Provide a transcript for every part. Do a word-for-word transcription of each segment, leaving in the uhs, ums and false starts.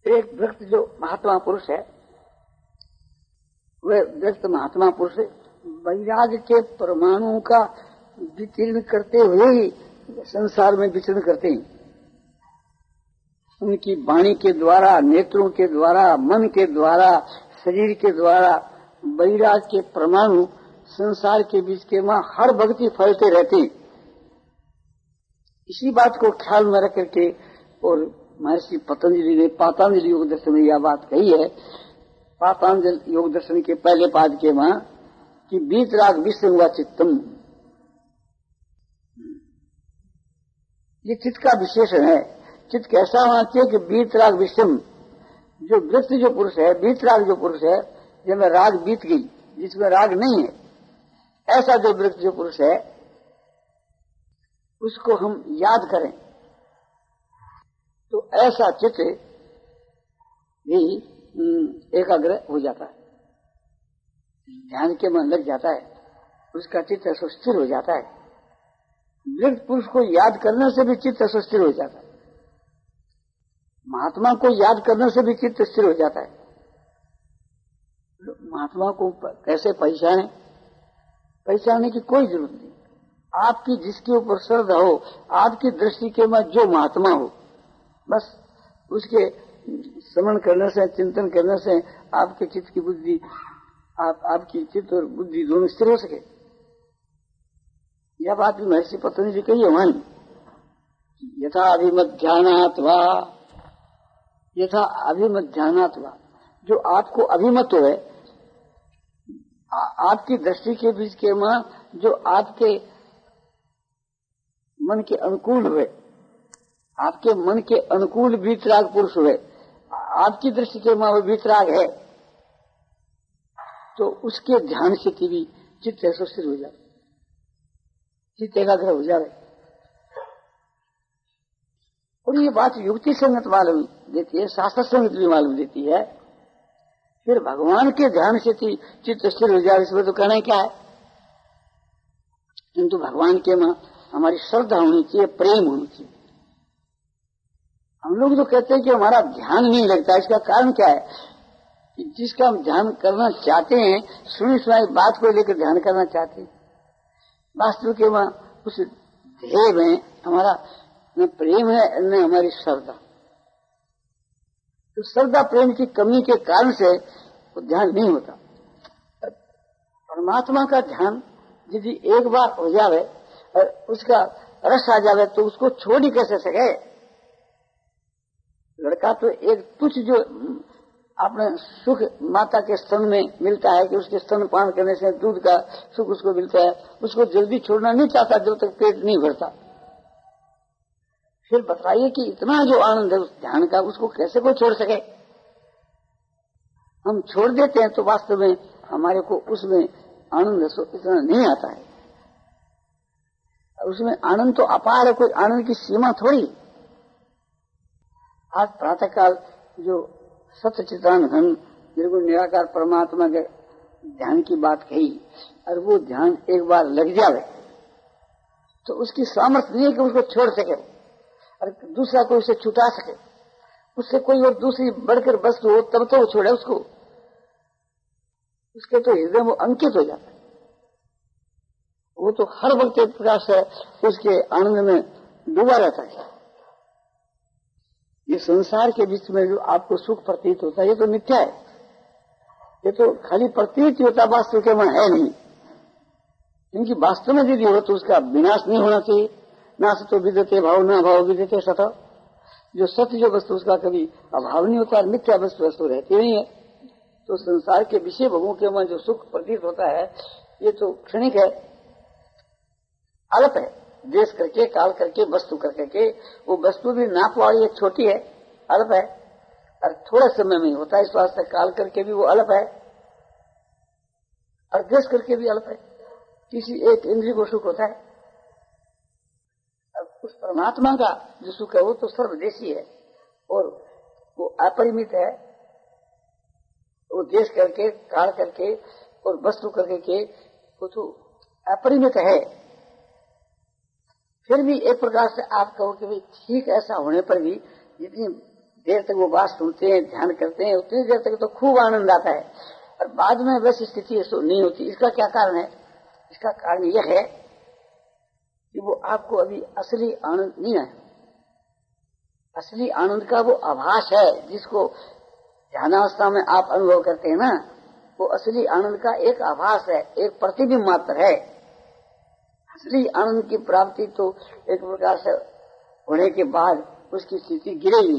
एक वृक्ष जो महात्मा पुरुष है, वह वृक्ष महात्मा पुरुष वैराग्य के परमाणु का विकीर्ण करते हुए ही संसार में विचरण करते हैं। उनकी वाणी के द्वारा, नेत्रों के द्वारा, मन के द्वारा, शरीर के द्वारा वैराग्य के परमाणु संसार के बीच के वहां हर भक्ति फैलते रहते हैं। इसी बात को ख्याल में रख करके और महर्षि पतंजलि ने पातंजलि योग दर्शन में यह बात कही है, पातंजलि योग दर्शन के पहले पाद के वहां कि वीतराग विसंगा चित्तम, ये चित्त का विशेषण है। चित्त कैसा होना चाहिए कि वीतराग विषम, जो वृत्त जो पुरुष है, वीतराग जो पुरुष है, जिसमें राग बीत गई, जिसमें राग नहीं है, ऐसा जो वृत्त जो पुरुष है उसको हम याद करें तो ऐसा चित्त भी एकाग्र हो जाता है, ध्यान के मन लग जाता है, उसका चित्त सुस्थिर हो जाता है। वृत्त पुरुष को याद करने से भी चित्त सुस्थिर हो जाता है, महात्मा को याद करने से भी चित्त स्थिर हो जाता है। महात्मा को कैसे पहचाने? पहचानने की कोई जरूरत नहीं। आपकी जिसके ऊपर श्रद्धा हो, आपकी दृष्टि के में जो महात्मा हो, बस उसके स्मरण करने से, चिंतन करने से आपके चित्त की बुद्धि, आप आपकी चित्त और बुद्धि दोनों स्थिर हो सके। यह बात भी महर्षि पतंजलि कही है वहां, यथा अभिमध्यानात् वा, यथा अभिमध्यानात् वा, जो आपको अभिमत हो, आपकी दृष्टि के बीच के मां जो आपके मन के अनुकूल हुए, आपके मन के अनुकूल वीतराग पुरुष हुए, आपकी दृष्टि के मां वो वीतराग है, तो उसके ध्यान से भी चित्त सुस्थिर हो जाए, चित्त एकाग्र हो जाए। और ये बात युक्ति संगत मालूम देती है, शास्त्र संगत भी मालूम देती है। फिर भगवान के ध्यान से चित्त स्थिर हो जाए, इसमें तो कहना क्या है? किंतु भगवान के मां हमारी श्रद्धा होनी चाहिए, प्रेम होनी चाहिए। हम लोग तो कहते हैं कि हमारा ध्यान नहीं लगता, इसका कारण क्या है? कि जिसका हम ध्यान करना चाहते हैं, सुनी सुनाई बात को लेकर ध्यान करना चाहते हैं, वास्तव के वहां उस ध्येय में हमारा न प्रेम है न हमारी श्रद्धा। तो श्रद्धा प्रेम की कमी के कारण से वो ध्यान नहीं होता। परमात्मा का ध्यान यदि एक बार हो जावे और उसका रस आ जावे तो उसको छोड़ ही कैसे सके? लड़का तो एक तुच्छ जो अपने सुख माता के स्तन में मिलता है कि उसके स्तन पान करने से दूध का सुख उसको मिलता है, उसको जल्दी छोड़ना नहीं चाहता जब तक पेट नहीं भरता। फिर बताइए कि इतना जो आनंद है उस ध्यान का, उसको कैसे कोई छोड़ सके? हम छोड़ देते हैं तो वास्तव में हमारे को उसमें आनंद इतना नहीं आता है। उसमें आनंद तो अपार है, कोई आनंद की सीमा थोड़ी। आज प्रातःकाल जो सत्य चित्तान घन निर्गुण निराकार परमात्मा के ध्यान की बात कही, और वो ध्यान एक बार लग जावे तो उसकी सामर्थ्य नहीं है कि उसको छोड़ सके और दूसरा कोई उसे छुटा सके। उससे कोई और दूसरी बढ़कर वस्तु हो तब तो वो छोड़े उसको, उसके तो हृदय वो अंकित हो जाता है। वो तो हर वक्त एक प्रकार से उसके आनंद में डूबा रहता है। ये संसार के बीच में जो आपको सुख प्रतीत होता है ये तो मिथ्या है, ये तो खाली प्रतीत होता, वास्तव के मन है नहीं। क्योंकि वास्तव में यदि हो तो उसका विनाश नहीं होना चाहिए। नाश तो विद्यते भाव न भाव विद्यते सत, जो सत्य जो वस्तु उसका कभी अभाव नहीं होता, मिथ्या वस्तु वस्तु रहती नहीं है। तो संसार के विषय भोगों के मन जो सुख प्रतीत होता है ये तो क्षणिक है, अल्प है, देश करके काल करके वस्तु करके। वो वस्तु भी नाप वाली एक छोटी है, अल्प है, और थोड़े समय में होता है। इस वास्ते काल करके भी वो अल्प है और देश करके भी अल्प है। किसी एक इंद्रिय को सुख होता है, अब उस परमात्मा का जो सुख है वो तो सर्वदेशी है और वो अपरिमित है। वो देश करके काल करके और वस्तु करके के वो तो अपरिमित है। फिर भी एक प्रकार से आप कहो कि भाई ठीक ऐसा होने पर भी जितनी देर तक वो बात सुनते हैं, ध्यान करते हैं, उतनी देर तक तो खूब आनंद आता है, और बाद में वैसी स्थिति नहीं होती। इसका क्या कारण है? इसका कारण यह है कि वो आपको अभी असली आनंद नहीं है। असली आनंद का वो आभास है जिसको ध्यानावस्था में आप अनुभव करते हैं ना, वो असली आनंद का एक आभास है, एक प्रतिबिंब मात्र है। असली आनंद की प्राप्ति तो एक प्रकार से होने के बाद उसकी स्थिति गिरेगी।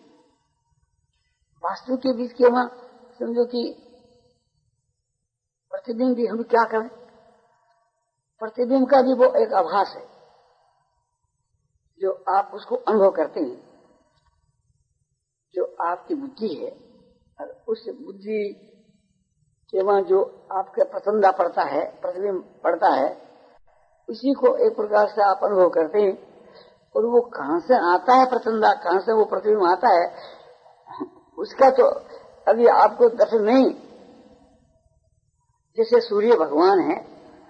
वास्तु के बीच के वहां समझो कि प्रतिबिंब भी हम क्या करें, प्रतिबिंब का भी वो एक आभास है जो आप उसको अनुभव करते हैं, जो आपकी बुद्धि है, और उस बुद्धि के वहां जो आपके पसंदा पड़ता है, प्रतिबिंब पड़ता है, उसी को एक प्रकार से आप अनुभव करते हैं। और वो कहां से आता है प्रसन्नता, कहां से वो प्रतिबिंब आता है, उसका तो अभी आपको दर्शन नहीं। जैसे सूर्य भगवान है,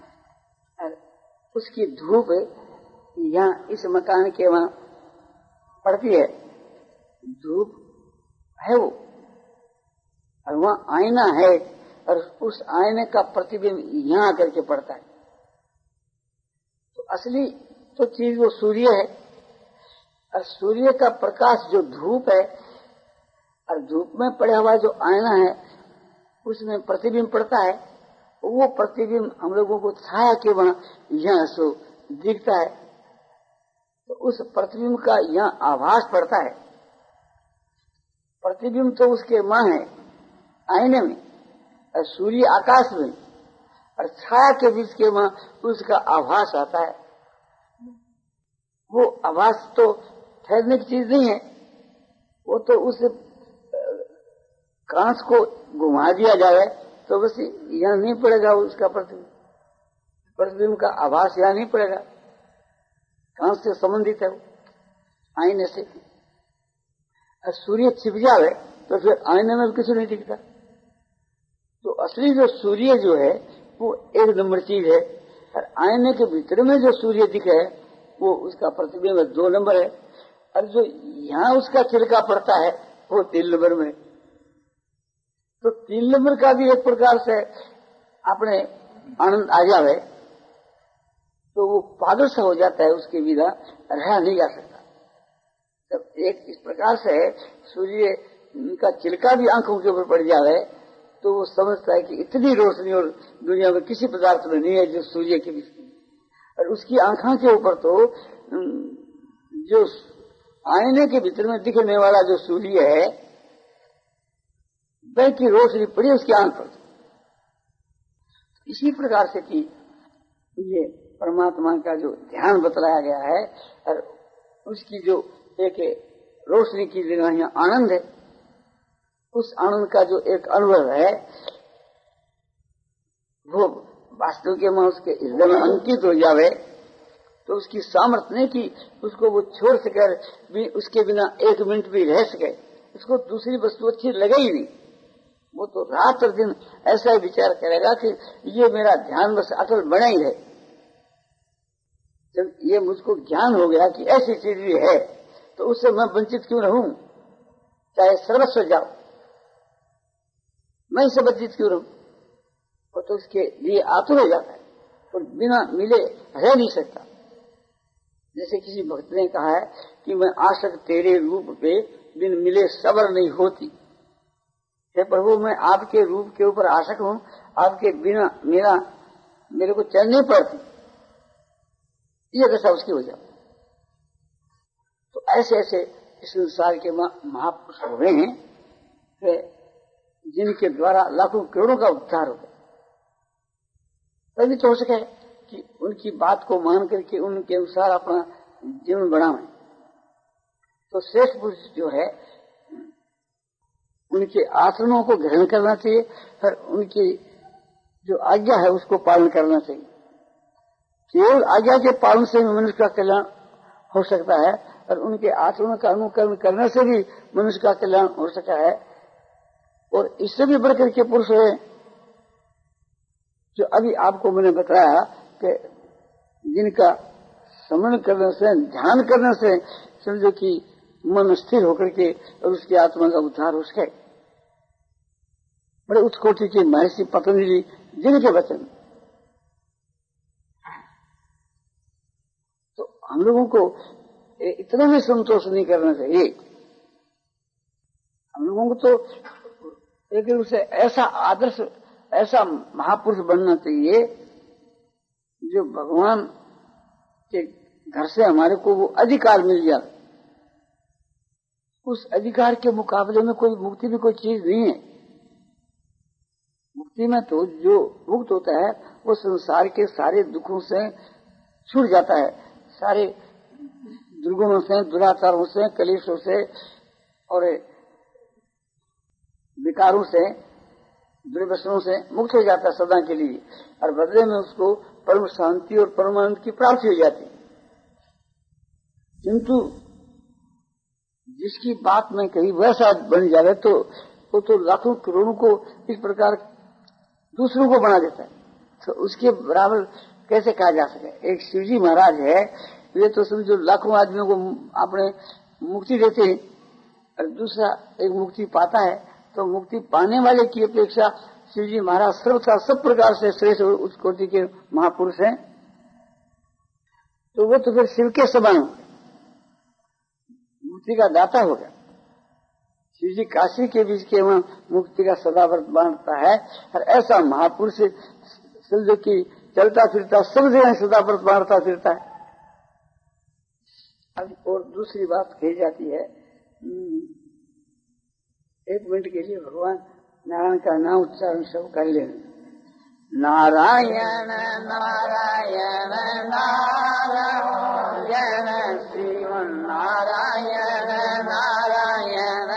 उसकी धूप यहाँ इस मकान के वहां पड़ती है, धूप है वो, और वहां आईना है, और उस आईने का प्रतिबिंब यहाँ आकर के पड़ता है। तो असली तो चीज वो सूर्य है, और सूर्य का प्रकाश जो धूप है, और धूप में पड़ा हुआ जो आईना है उसमें प्रतिबिंब पड़ता है। वो प्रतिबिंब हम लोगों को छाया के वहां यहाँ सो दिखता है, तो उस प्रतिबिंब का यहाँ आभास पड़ता है। प्रतिबिंब तो उसके मां है आईने में, और सूर्य आकाश में, और छाया के बीच के वहां उसका आभास आता है। वो आभास तो ठहरने की चीज नहीं है, वो तो उस कांच को घुमा दिया जाए तो बस यहाँ नहीं पड़ेगा उसका प्रतिबिंब, प्रतिबिंब का आभास यहाँ नहीं पड़ेगा। कांच से संबंधित है वो, आईने से। और सूर्य छिप जाए तो फिर आईने में कुछ नहीं दिखता। तो असली जो सूर्य जो है वो एक नंबर चीज है, और आईने के भीतर में जो सूर्य दिखे वो उसका प्रतिबिंब दो नंबर है, और जो यहाँ उसका छिलका पड़ता है वो तीन नंबर में। तो तीन नंबर का भी एक प्रकार से अपने आनंद आ जावे तो वो पागल सा हो जाता है, उसके बिना रहा नहीं जा सकता। जब एक इस प्रकार से सूर्य का चिलका भी आंखों के ऊपर पड़ जावे तो वो समझता है कि इतनी रोशनी और दुनिया में किसी पदार्थ में नहीं है जो सूर्य के बीच में। और उसकी आंखों के ऊपर तो जो आईने के भीतर में दिखने वाला जो सूर्य है वह की रोशनी पड़ी उसकी आंख पर। इसी प्रकार से कि ये परमात्मा का जो ध्यान बतलाया गया है और उसकी जो एक रोशनी की जगह यहाँ आनंद है, उस आनंद का जो एक अनुभव है वो वास्तव के में उसके हृदय में अंकित हो जावे तो उसकी सामर्थ्य नहीं कि उसको वो छोड़ सके, भी उसके बिना एक मिनट भी रह सके, उसको दूसरी वस्तु अच्छी लगे ही नहीं। वो तो रात और दिन ऐसा ही विचार करेगा कि ये मेरा ध्यान बस अटल बना ही है। जब ये मुझको ज्ञान हो गया कि ऐसी चीज भी है तो उससे मैं वंचित क्यों रहूं, चाहे सर्वस्व जाओ, मैं इससे वंचित क्यों रहूं। वो तो उसके लिए आतुर हो जाता है और बिना मिले रह नहीं सकता। जैसे किसी भक्त ने कहा है कि मैं आशक तेरे रूप पे बिन मिले सबर नहीं होती। हे प्रभु, मैं आपके रूप के ऊपर आशक हूं, आपके बिना मेरा मेरे को चैन नहीं पड़ती, ये दशा उसकी हो जाती। तो ऐसे ऐसे इस संसार के महापुरुष हुए हैं जिनके द्वारा लाखों करोड़ों का उद्धार हो गया। तभी तो हो सके कि उनकी बात को मान करके उनके अनुसार अपना जीवन बढ़ावें। तो श्रेष्ठ पुरुष जो है उनके आचरणों को ग्रहण करना चाहिए और उनकी जो आज्ञा है उसको पालन करना चाहिए। केवल आज्ञा के पालन से भी मनुष्य का कल्याण हो सकता है और उनके आचरणों का अनुकरण करने से भी मनुष्य का कल्याण हो सकता है। और इससे भी बढ़कर के पुरुष है जो अभी आपको मैंने बताया कि जिनका स्मरण करने से, ध्यान करने से समझो कि मन स्थिर होकर के और उसकी आत्मा का उद्धार हो सके। बड़े उच्च कोटि के महर्षि पतंजलि जिनके वचन। तो हम लोगों को इतना भी संतोष नहीं करना चाहिए। हम लोगों को तो एक रूप से ऐसा आदर्श, ऐसा महापुरुष बनना चाहिए जो भगवान के घर से हमारे को वो अधिकार मिल जाए। उस अधिकार के मुकाबले में कोई मुक्ति में कोई चीज नहीं है। मुक्ति में तो जो मुक्त होता है वो संसार के सारे दुखों से छूट जाता है, सारे दुर्गुणों से, दुराचारों से, कलेशों से और विकारों से, दुर्व्यसनों से मुक्त हो जाता है सदा के लिए, और बदले में उसको परम शांति और परमानंद की प्राप्ति हो जाती है। किंतु जिसकी बात में कहीं वैसा बन जाए तो वो तो लाखों करोड़ों को इस प्रकार दूसरों को बना देता है, तो उसके बराबर कैसे कहा जा सके। एक शिवजी महाराज है, वे तो समझो लाखों आदमियों को अपने मुक्ति देते हैं, और दूसरा एक मुक्ति पाता है, तो मुक्ति पाने वाले की अपेक्षा शिवजी महाराज सर्वथा सब प्रकार से श्रेष्ठ उच्च कोटि के महापुरुष हैं। तो वो तो फिर शिव के समान मुक्ति का दाता हो गया। शिव जी काशी के बीच के वहां मुक्ति का सदाव्रत बांटता है, और ऐसा महापुरुष समझो कि चलता फिरता सब जगह सदाव्रत बांटता फिरता है। अब और दूसरी बात कही जाती है, एक मिनट के लिए भगवान नारायण का नाम उच्चारण सब कर लेना। नारायण नारायण नारायण श्रीमन नारायण नारायण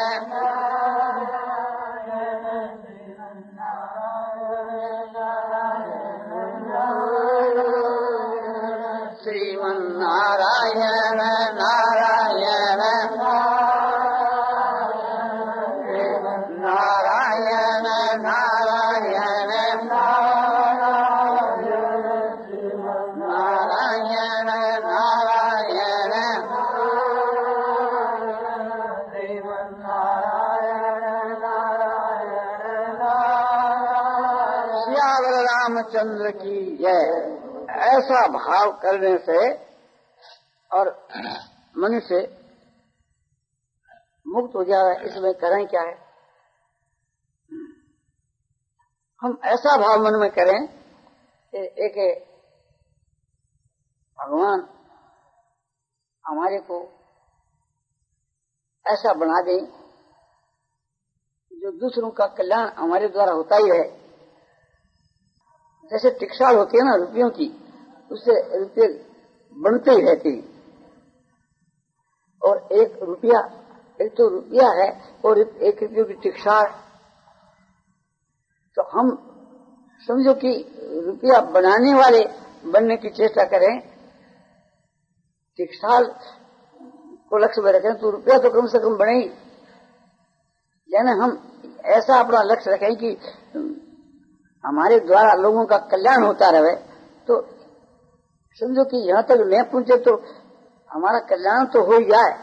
श्रीमन नारायण नारायण नारायण नारायण नारायण नारायण श्यावर रामचंद्र की जय। ऐसा भाव करने से और मनुष्य मुक्त हो जाए, इसमें करें क्या है? हम ऐसा भाव मन में करें कि एक भगवान हमारे को ऐसा बना दे जो दूसरों का कल्याण हमारे द्वारा होता ही है। जैसे टिकसाल होती है ना रुपयों की, उससे रुपये बनते ही रहते हैं। और एक रुपया, एक तो रुपया है और एक रुपये की टिकसाल। तो हम समझो कि रुपया बनाने वाले बनने की चेष्टा करें, टिकसाल को लक्ष्य में रखें, तो रुपया तो कम से कम बने ही। यानी हम ऐसा अपना लक्ष्य रखें कि हमारे द्वारा लोगों का कल्याण होता रहे। तो समझो कि यहाँ तक नहीं पहुंचे तो हमारा कल्याण तो हो ही जाए।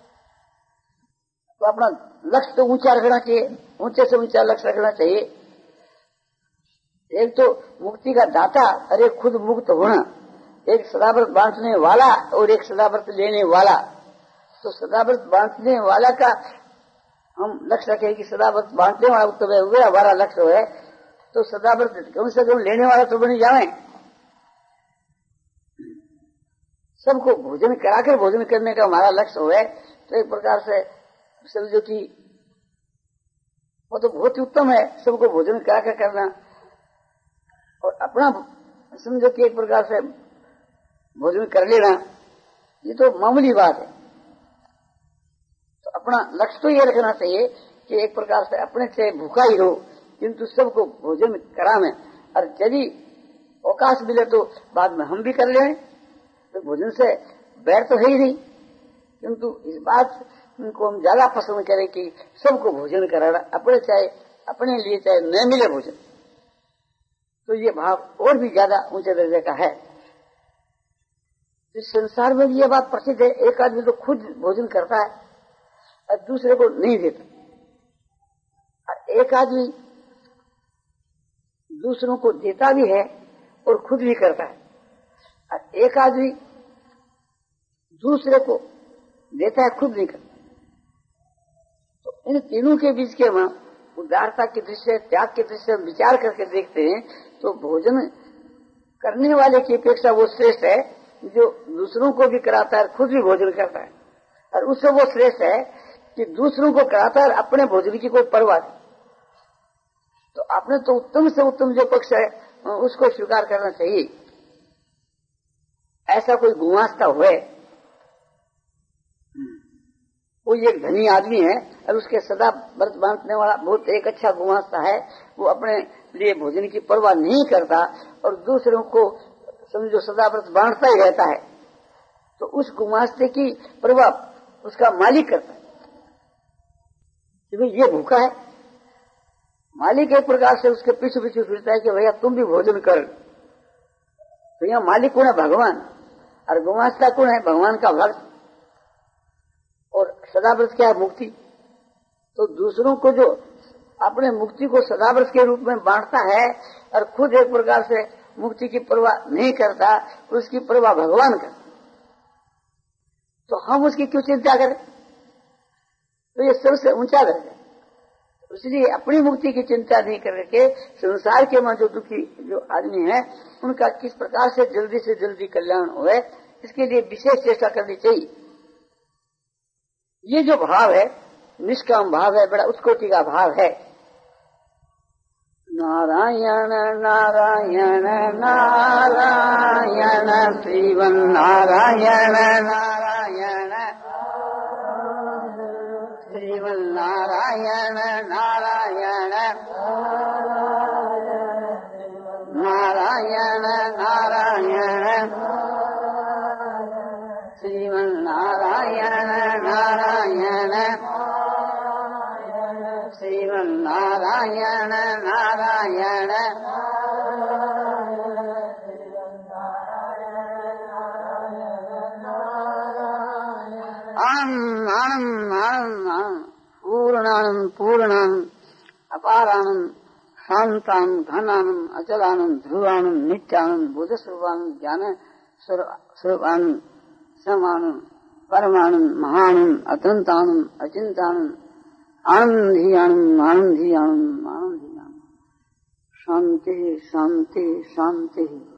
तो अपना लक्ष्य तो ऊंचा रखना चाहिए, ऊंचे से ऊंचा लक्ष्य रखना चाहिए। एक तो मुक्ति का दाता और एक खुद मुक्त होना, एक सदाव्रत बांटने वाला और एक सदाव्रत लेने वाला। तो सदाव्रत बांटने वाला का हम लक्ष्य रखें कि सदाव्रत बांटने वाला तो वह हमारा लक्ष्य है, तो सदाव्रत कम से कम लेने वाला तो बन जाए। सबको भोजन कराकर भोजन करने का हमारा लक्ष्य है, तो एक प्रकार से समझो कि वो तो बहुत ही उत्तम है, सबको भोजन कराकर करना। और अपना समझो कि एक प्रकार से भोजन कर लेना, ये तो मामूली बात है। तो अपना लक्ष्य तो ये रखना चाहिए कि एक प्रकार से अपने से भूखा ही रहो, किंतु सबको भोजन करावे। और यदि अवकाश मिले तो बाद में हम भी कर लें, तो भोजन से बैर तो है ही नहीं। किंतु इस बात को हम ज्यादा पसंद करें कि सबको भोजन कराना, अपने चाहे अपने लिए चाहे न मिले भोजन, तो ये भाव और भी ज्यादा ऊंचे दर्जे का है। इस संसार में ये बात प्रसिद्ध है, एक आदमी तो खुद भोजन करता है, और दूसरे को नहीं देता। और एक आदमी दूसरों को देता भी है और खुद भी करता है, और एक आदमी दूसरे को देता है, खुद नहीं करता। तो इन तीनों के बीच के हम उदारता की दृष्टि से, त्याग की दृष्टि से विचार करके देखते हैं तो भोजन करने वाले की अपेक्षा वो श्रेष्ठ है जो दूसरों को भी कराता है, खुद भी भोजन करता है। और उससे वो श्रेष्ठ है कि दूसरों को कराता है, अपने भोजन की कोई परवाह नहीं। तो आपने तो उत्तम से उत्तम जो पक्ष है उसको स्वीकार करना चाहिए। ऐसा कोई गुमास्ता हुए, कोई एक धनी आदमी है और उसके सदा व्रत बांटने वाला बहुत एक अच्छा गुमास्ता है, वो अपने लिए भोजन की परवाह नहीं करता और दूसरों को समझो सदा व्रत बांटता ही रहता है, तो उस गुमास्ते की परवाह उसका मालिक करता है कि भाई ये भूखा है। मालिक एक प्रकार से उसके पीछे पीछे फिरता है कि भैया तुम भी भोजन कर। तो यहाँ मालिक कौन है? भगवान। और गुमास्ता कौन है? भगवान का भक्त। और सदाव्रत क्या है? मुक्ति। तो दूसरों को जो अपने मुक्ति को सदाव्रत के रूप में बांटता है और खुद एक प्रकार से मुक्ति की परवाह नहीं करता, उसकी परवाह भगवान करता, तो हम उसकी क्यों चिंता करें? तो ये सबसे ऊंचा दर्जा। इसलिए अपनी मुक्ति की चिंता नहीं करके संसार के में जो दुखी जो आदमी है उनका किस प्रकार से जल्दी से जल्दी कल्याण होए, इसके लिए विशेष चेष्टा करनी चाहिए। ये जो भाव है निष्काम भाव है, बड़ा उत्कोटि का भाव है। नारायण नारायण नारायण श्रीवन नारायण नारायण श्रीवन नारायण नारायण नारायण नारायण श्रीमन नारायण नारायण श्रीमन नारायण नारायण आनंद आनंद आनंद पूर्णानंद पूर्णानंद अपारानंद शांतानंद घनानंद अचलानंद ध्रुवानंद नित्यानंद बुध स्वरूपानंद ज्ञान स्वरूपानंद समानंद परमानंद महानंद अतंतानंद अचिंतानंद आनंद ही आनंद आनंद ही आनंद आनंद ही आनंद शांति शांति शांति।